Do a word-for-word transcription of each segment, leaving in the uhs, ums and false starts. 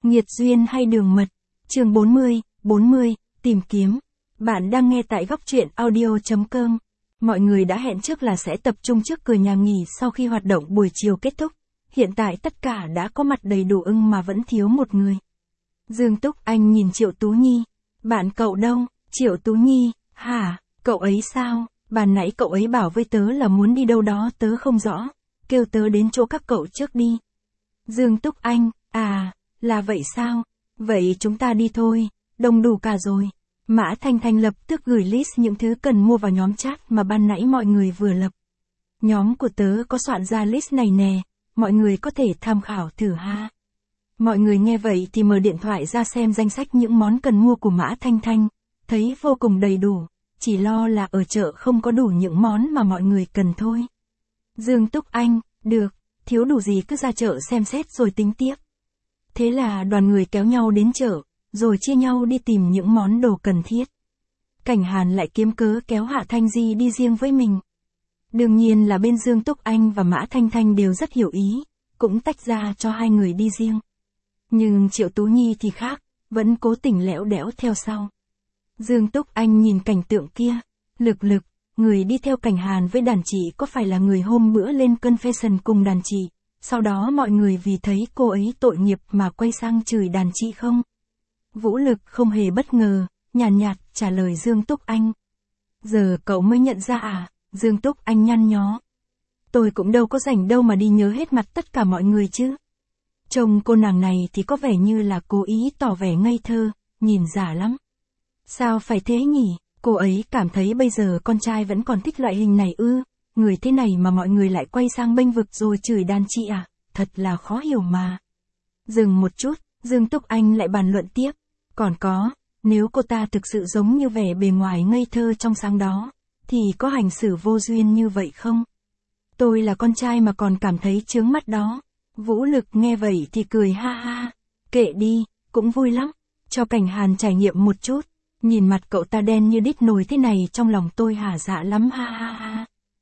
Nghiệt duyên hay đường mật. Chương bốn mươi, bốn mươi, tìm kiếm. Bạn đang nghe tại góc truyện audio chấm com. Mọi người đã hẹn trước là sẽ tập trung trước cửa nhà nghỉ sau khi hoạt động buổi chiều kết thúc. Hiện tại tất cả đã có mặt đầy đủ ưng mà vẫn thiếu một người. Dương Túc Anh nhìn Triệu Tú Nhi. Bạn cậu đâu? Triệu Tú Nhi, hả? Cậu ấy sao? Bàn nãy cậu ấy bảo với tớ là muốn đi đâu đó tớ không rõ. Kêu tớ đến chỗ các cậu trước đi. Dương Túc Anh, à, là vậy sao? Vậy chúng ta đi thôi, đông đủ cả rồi. Mã Thanh Thanh lập tức gửi list những thứ cần mua vào nhóm chat mà ban nãy mọi người vừa lập. Nhóm của tớ có soạn ra list này nè, mọi người có thể tham khảo thử ha. Mọi người nghe vậy thì mở điện thoại ra xem danh sách những món cần mua của Mã Thanh Thanh, thấy vô cùng đầy đủ, chỉ lo là ở chợ không có đủ những món mà mọi người cần thôi. Dương Túc Anh, được, thiếu đủ gì cứ ra chợ xem xét rồi tính tiếp. Thế là đoàn người kéo nhau đến chợ, rồi chia nhau đi tìm những món đồ cần thiết. Cảnh Hàn lại kiếm cớ kéo Hạ Thanh Di đi riêng với mình. Đương nhiên là bên Dương Túc Anh và Mã Thanh Thanh đều rất hiểu ý, cũng tách ra cho hai người đi riêng. Nhưng Triệu Tú Nhi thì khác, vẫn cố tình lẽo đẽo theo sau. Dương Túc Anh nhìn cảnh tượng kia, lực lực, người đi theo Cảnh Hàn với đàn chị có phải là người hôm bữa lên confession cùng đàn chị, sau đó mọi người vì thấy cô ấy tội nghiệp mà quay sang chửi đàn chị không? Vũ Lực không hề bất ngờ, nhàn nhạt, nhạt trả lời Dương Túc Anh. Giờ cậu mới nhận ra à? Dương Túc Anh nhăn nhó. Tôi cũng đâu có rảnh đâu mà đi nhớ hết mặt tất cả mọi người chứ. Trông cô nàng này thì có vẻ như là cố ý tỏ vẻ ngây thơ, nhìn giả lắm. Sao phải thế nhỉ? Cô ấy cảm thấy bây giờ con trai vẫn còn thích loại hình này ư? Người thế này mà mọi người lại quay sang bênh vực rồi chửi đàn chị à? Thật là khó hiểu mà. Dừng một chút, Dương Túc Anh lại bàn luận tiếp. Còn có, nếu cô ta thực sự giống như vẻ bề ngoài ngây thơ trong sáng đó, thì có hành xử vô duyên như vậy không? Tôi là con trai mà còn cảm thấy chướng mắt đó. Vũ Lực nghe vậy thì cười ha ha. Kệ đi, cũng vui lắm. Cho Cảnh Hàn trải nghiệm một chút. Nhìn mặt cậu ta đen như đít nồi thế này trong lòng tôi hả dạ lắm ha ha ha.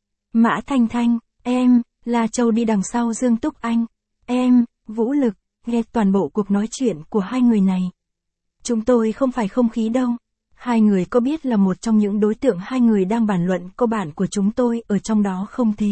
Mã Thanh Thanh, em, La Châu đi đằng sau Dương Túc Anh. Em, Vũ Lực, nghe toàn bộ cuộc nói chuyện của hai người này. Chúng tôi không phải không khí đâu. Hai người có biết là một trong những đối tượng hai người đang bàn luận cô bạn của chúng tôi ở trong đó không thế?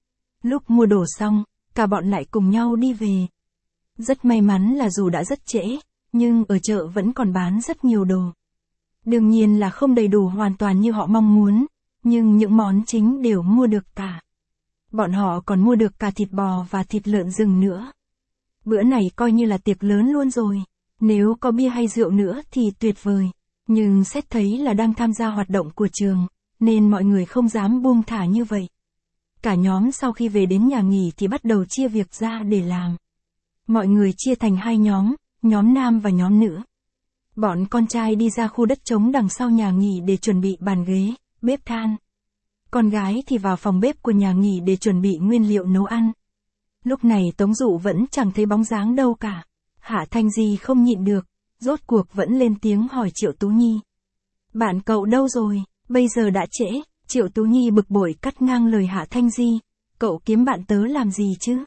Lúc mua đồ xong, cả bọn lại cùng nhau đi về. Rất may mắn là dù đã rất trễ, nhưng ở chợ vẫn còn bán rất nhiều đồ. Đương nhiên là không đầy đủ hoàn toàn như họ mong muốn, nhưng những món chính đều mua được cả. Bọn họ còn mua được cả thịt bò và thịt lợn rừng nữa. Bữa này coi như là tiệc lớn luôn rồi. Nếu có bia hay rượu nữa thì tuyệt vời. Nhưng xét thấy là đang tham gia hoạt động của trường, nên mọi người không dám buông thả như vậy. Cả nhóm sau khi về đến nhà nghỉ thì bắt đầu chia việc ra để làm. Mọi người chia thành hai nhóm, nhóm nam và nhóm nữ. Bọn con trai đi ra khu đất trống đằng sau nhà nghỉ để chuẩn bị bàn ghế, bếp than. Con gái thì vào phòng bếp của nhà nghỉ để chuẩn bị nguyên liệu nấu ăn. Lúc này Tống Dụ vẫn chẳng thấy bóng dáng đâu cả. Hạ Thanh Di không nhịn được, rốt cuộc vẫn lên tiếng hỏi Triệu Tú Nhi. Bạn cậu đâu rồi, bây giờ đã trễ. Triệu Tú Nhi bực bội cắt ngang lời Hạ Thanh Di. Cậu kiếm bạn tớ làm gì chứ?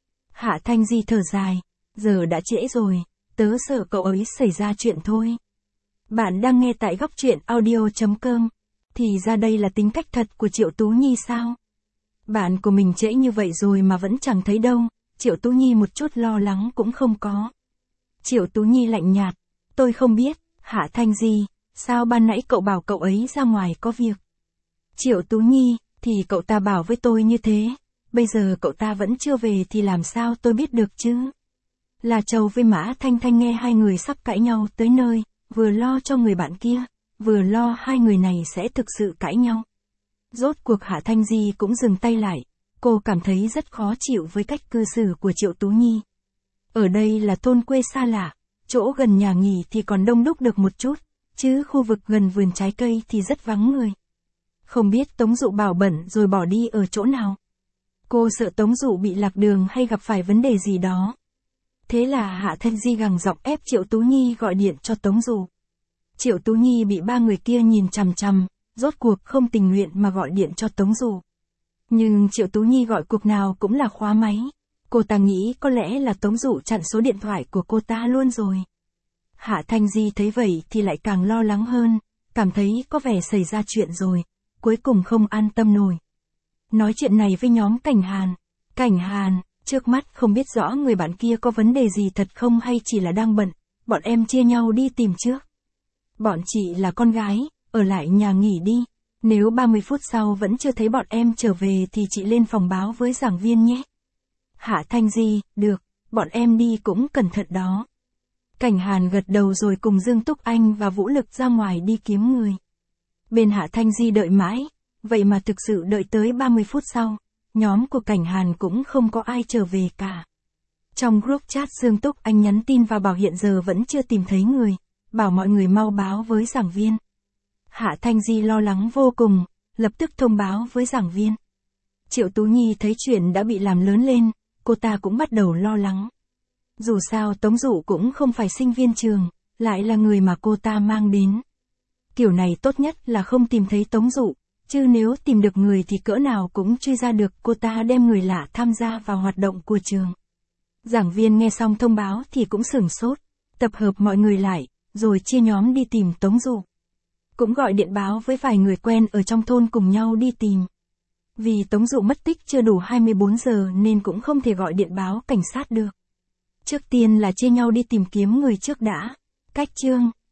Hạ Thanh Di thở dài. Giờ đã trễ rồi, tớ sợ cậu ấy xảy ra chuyện thôi. Bạn đang nghe tại góc truyện audio chấm com. Thì ra đây là tính cách thật của Triệu Tú Nhi sao? Bạn của mình trễ như vậy rồi mà vẫn chẳng thấy đâu. Triệu Tú Nhi một chút lo lắng cũng không có. Triệu Tú Nhi lạnh nhạt. Tôi không biết, Hạ Thanh Di, sao ban nãy cậu bảo cậu ấy ra ngoài có việc? Triệu Tú Nhi, thì cậu ta bảo với tôi như thế. Bây giờ cậu ta vẫn chưa về thì làm sao tôi biết được chứ? La Châu với Mã Thanh Thanh nghe hai người sắp cãi nhau tới nơi, vừa lo cho người bạn kia, vừa lo hai người này sẽ thực sự cãi nhau. Rốt cuộc Hạ Thanh Di cũng dừng tay lại, cô cảm thấy rất khó chịu với cách cư xử của Triệu Tú Nhi. Ở đây là thôn quê xa lạ, chỗ gần nhà nghỉ thì còn đông đúc được một chút, chứ khu vực gần vườn trái cây thì rất vắng người. Không biết Tống Dụ bảo bận rồi bỏ đi ở chỗ nào. Cô sợ Tống Dụ bị lạc đường hay gặp phải vấn đề gì đó. Thế là Hạ Thanh Di gằn giọng ép Triệu Tú Nhi gọi điện cho Tống Dụ. Triệu Tú Nhi bị ba người kia nhìn chằm chằm, rốt cuộc không tình nguyện mà gọi điện cho Tống Dụ. Nhưng Triệu Tú Nhi gọi cuộc nào cũng là khóa máy. Cô ta nghĩ có lẽ là Tống Dụ chặn số điện thoại của cô ta luôn rồi. Hạ Thanh Di thấy vậy thì lại càng lo lắng hơn, cảm thấy có vẻ xảy ra chuyện rồi, cuối cùng không an tâm nổi. Nói chuyện này với nhóm Cảnh Hàn. Cảnh Hàn, trước mắt không biết rõ người bạn kia có vấn đề gì thật không hay chỉ là đang bận, bọn em chia nhau đi tìm trước. Bọn chị là con gái, ở lại nhà nghỉ đi, nếu ba mươi phút sau vẫn chưa thấy bọn em trở về thì chị lên phòng báo với giảng viên nhé. Hạ Thanh Di, được, bọn em đi cũng cẩn thận đó. Cảnh Hàn gật đầu rồi cùng Dương Túc Anh và Vũ Lực ra ngoài đi kiếm người. Bên Hạ Thanh Di đợi mãi, vậy mà thực sự đợi tới ba mươi phút sau, nhóm của Cảnh Hàn cũng không có ai trở về cả. Trong group chat Dương Túc Anh nhắn tin vào bảo hiện giờ vẫn chưa tìm thấy người, bảo mọi người mau báo với giảng viên. Hạ Thanh Di lo lắng vô cùng, lập tức thông báo với giảng viên. Triệu Tú Nhi thấy chuyện đã bị làm lớn lên, cô ta cũng bắt đầu lo lắng. Dù sao Tống Dụ cũng không phải sinh viên trường, lại là người mà cô ta mang đến. Kiểu này tốt nhất là không tìm thấy Tống Dụ, chứ nếu tìm được người thì cỡ nào cũng truy ra được cô ta đem người lạ tham gia vào hoạt động của trường. Giảng viên nghe xong thông báo thì cũng sửng sốt, tập hợp mọi người lại, rồi chia nhóm đi tìm Tống Dụ. Cũng gọi điện báo với vài người quen ở trong thôn cùng nhau đi tìm. Vì Tống Dụ mất tích chưa đủ hai mươi bốn giờ nên cũng không thể gọi điện báo cảnh sát được. Trước tiên là chia nhau đi tìm kiếm người trước đã. Cách chương,